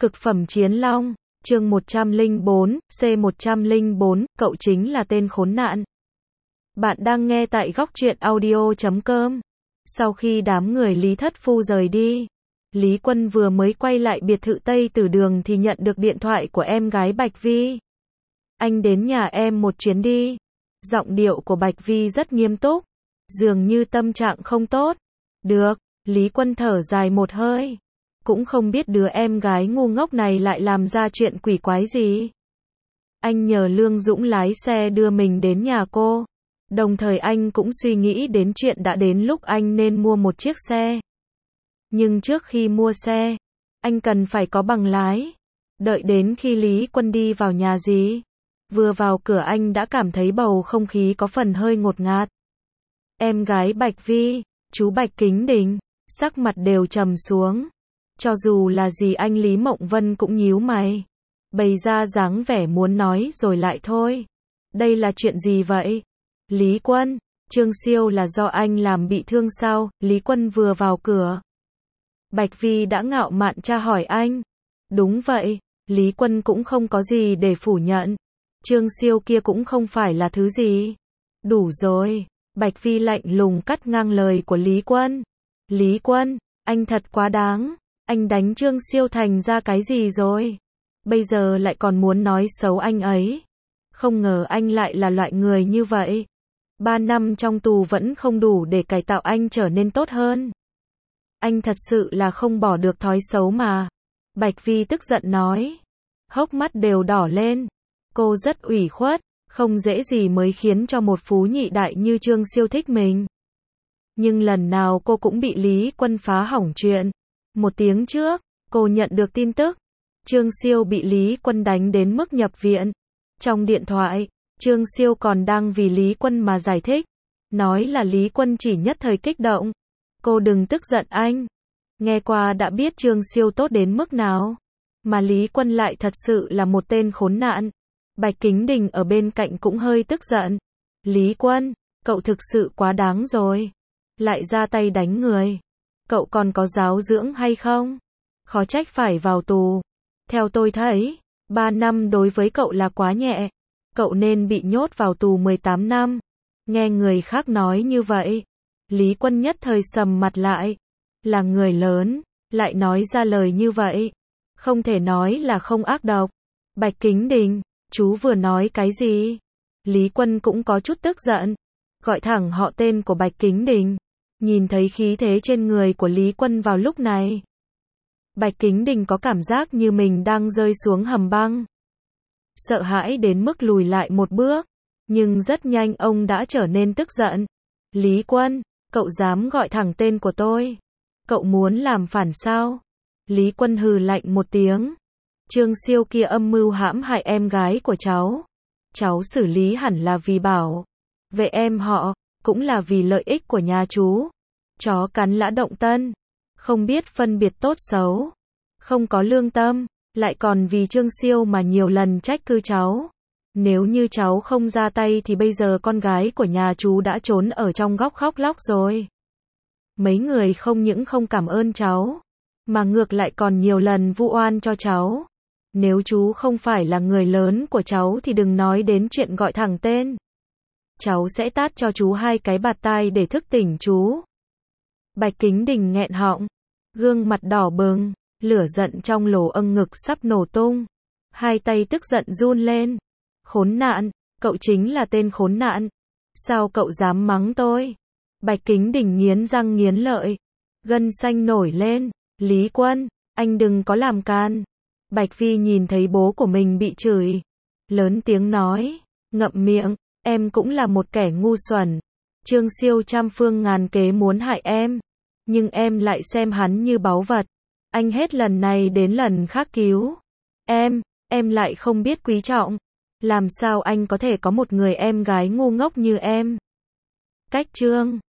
Cực phẩm chiến long, chương 104, C104, cậu chính là tên khốn nạn. Bạn đang nghe tại góc truyện audio.com. Sau khi đám người Lý Thất Phu rời đi, Lý Quân vừa mới quay lại biệt thự Tây Tử Đường thì nhận được điện thoại của em gái Bạch Vi. Anh đến nhà em một chuyến đi. Giọng điệu của Bạch Vi rất nghiêm túc, dường như tâm trạng không tốt. Được, Lý Quân thở dài một hơi. Cũng không biết đứa em gái ngu ngốc này lại làm ra chuyện quỷ quái gì. Anh nhờ Lương Dũng lái xe đưa mình đến nhà cô. Đồng thời anh cũng suy nghĩ đến chuyện đã đến lúc anh nên mua một chiếc xe. Nhưng trước khi mua xe, anh cần phải có bằng lái. Đợi đến khi Lý Quân đi vào nhà gì, vừa vào cửa anh đã cảm thấy bầu không khí có phần hơi ngột ngạt. Em gái Bạch Vi, chú Bạch Kính Đình, sắc mặt đều trầm xuống. Cho dù là gì anh Lý Mộng Vân cũng nhíu mày, bày ra dáng vẻ muốn nói rồi lại thôi. Đây là chuyện gì vậy? Lý Quân, Trương Siêu là do anh làm bị thương sao? Lý Quân vừa vào cửa, Bạch Vi đã ngạo mạn tra hỏi anh. Đúng vậy, Lý Quân cũng không có gì để phủ nhận. Trương Siêu kia cũng không phải là thứ gì. Đủ rồi, Bạch Vi lạnh lùng cắt ngang lời của Lý Quân. Lý Quân, anh thật quá đáng. Anh đánh Trương Siêu thành ra cái gì rồi? Bây giờ lại còn muốn nói xấu anh ấy. Không ngờ anh lại là loại người như vậy. 3 năm trong tù vẫn không đủ để cải tạo anh trở nên tốt hơn. Anh thật sự là không bỏ được thói xấu mà. Bạch Vi tức giận nói. Hốc mắt đều đỏ lên. Cô rất ủy khuất, không dễ gì mới khiến cho một phú nhị đại như Trương Siêu thích mình. Nhưng lần nào cô cũng bị Lý Quân phá hỏng chuyện. Một tiếng trước, cô nhận được tin tức, Trương Siêu bị Lý Quân đánh đến mức nhập viện. Trong điện thoại, Trương Siêu còn đang vì Lý Quân mà giải thích, nói là Lý Quân chỉ nhất thời kích động. Cô đừng tức giận anh. Nghe qua đã biết Trương Siêu tốt đến mức nào, mà Lý Quân lại thật sự là một tên khốn nạn. Bạch Kính Đình ở bên cạnh cũng hơi tức giận. Lý Quân, cậu thực sự quá đáng rồi. Lại ra tay đánh người. Cậu còn có giáo dưỡng hay không? Khó trách phải vào tù. Theo tôi thấy, 3 năm đối với cậu là quá nhẹ. Cậu nên bị nhốt vào tù 18 năm. Nghe người khác nói như vậy, Lý Quân nhất thời sầm mặt lại. Là người lớn, lại nói ra lời như vậy. Không thể nói là không ác độc. Bạch Kính Đình, chú vừa nói cái gì? Lý Quân cũng có chút tức giận. Gọi thẳng họ tên của Bạch Kính Đình. Nhìn thấy khí thế trên người của Lý Quân vào lúc này, Bạch Kính Đình có cảm giác như mình đang rơi xuống hầm băng. Sợ hãi đến mức lùi lại một bước, nhưng rất nhanh ông đã trở nên tức giận. Lý Quân, cậu dám gọi thẳng tên của tôi? Cậu muốn làm phản sao? Lý Quân hừ lạnh một tiếng. Trương Siêu kia âm mưu hãm hại em gái của cháu. Cháu xử lý hẳn là vì bảo vệ em họ, cũng là vì lợi ích của nhà chú. Chó cắn lã động tân, không biết phân biệt tốt xấu, không có lương tâm, lại còn vì Trương Siêu mà nhiều lần trách cứ cháu. Nếu như cháu không ra tay thì bây giờ con gái của nhà chú đã trốn ở trong góc khóc lóc rồi. Mấy người không những không cảm ơn cháu, mà ngược lại còn nhiều lần vu oan cho cháu. Nếu chú không phải là người lớn của cháu thì đừng nói đến chuyện gọi thẳng tên. Cháu sẽ tát cho chú 2 cái bạt tai để thức tỉnh chú. Bạch Kính Đình nghẹn họng, gương mặt đỏ bừng, lửa giận trong lỗ âng ngực sắp nổ tung. 2 tay tức giận run lên. Khốn nạn, cậu chính là tên khốn nạn. Sao cậu dám mắng tôi? Bạch Kính Đình nghiến răng nghiến lợi, gân xanh nổi lên. Lý Quân, anh đừng có làm can. Bạch Vi nhìn thấy bố của mình bị chửi, lớn tiếng nói, ngậm miệng. Em cũng là một kẻ ngu xuẩn. Trương Siêu trăm phương ngàn kế muốn hại em, nhưng em lại xem hắn như báu vật. Anh hết lần này đến lần khác cứu em lại không biết quý trọng. Làm sao anh có thể có một người em gái ngu ngốc như em? Cách chương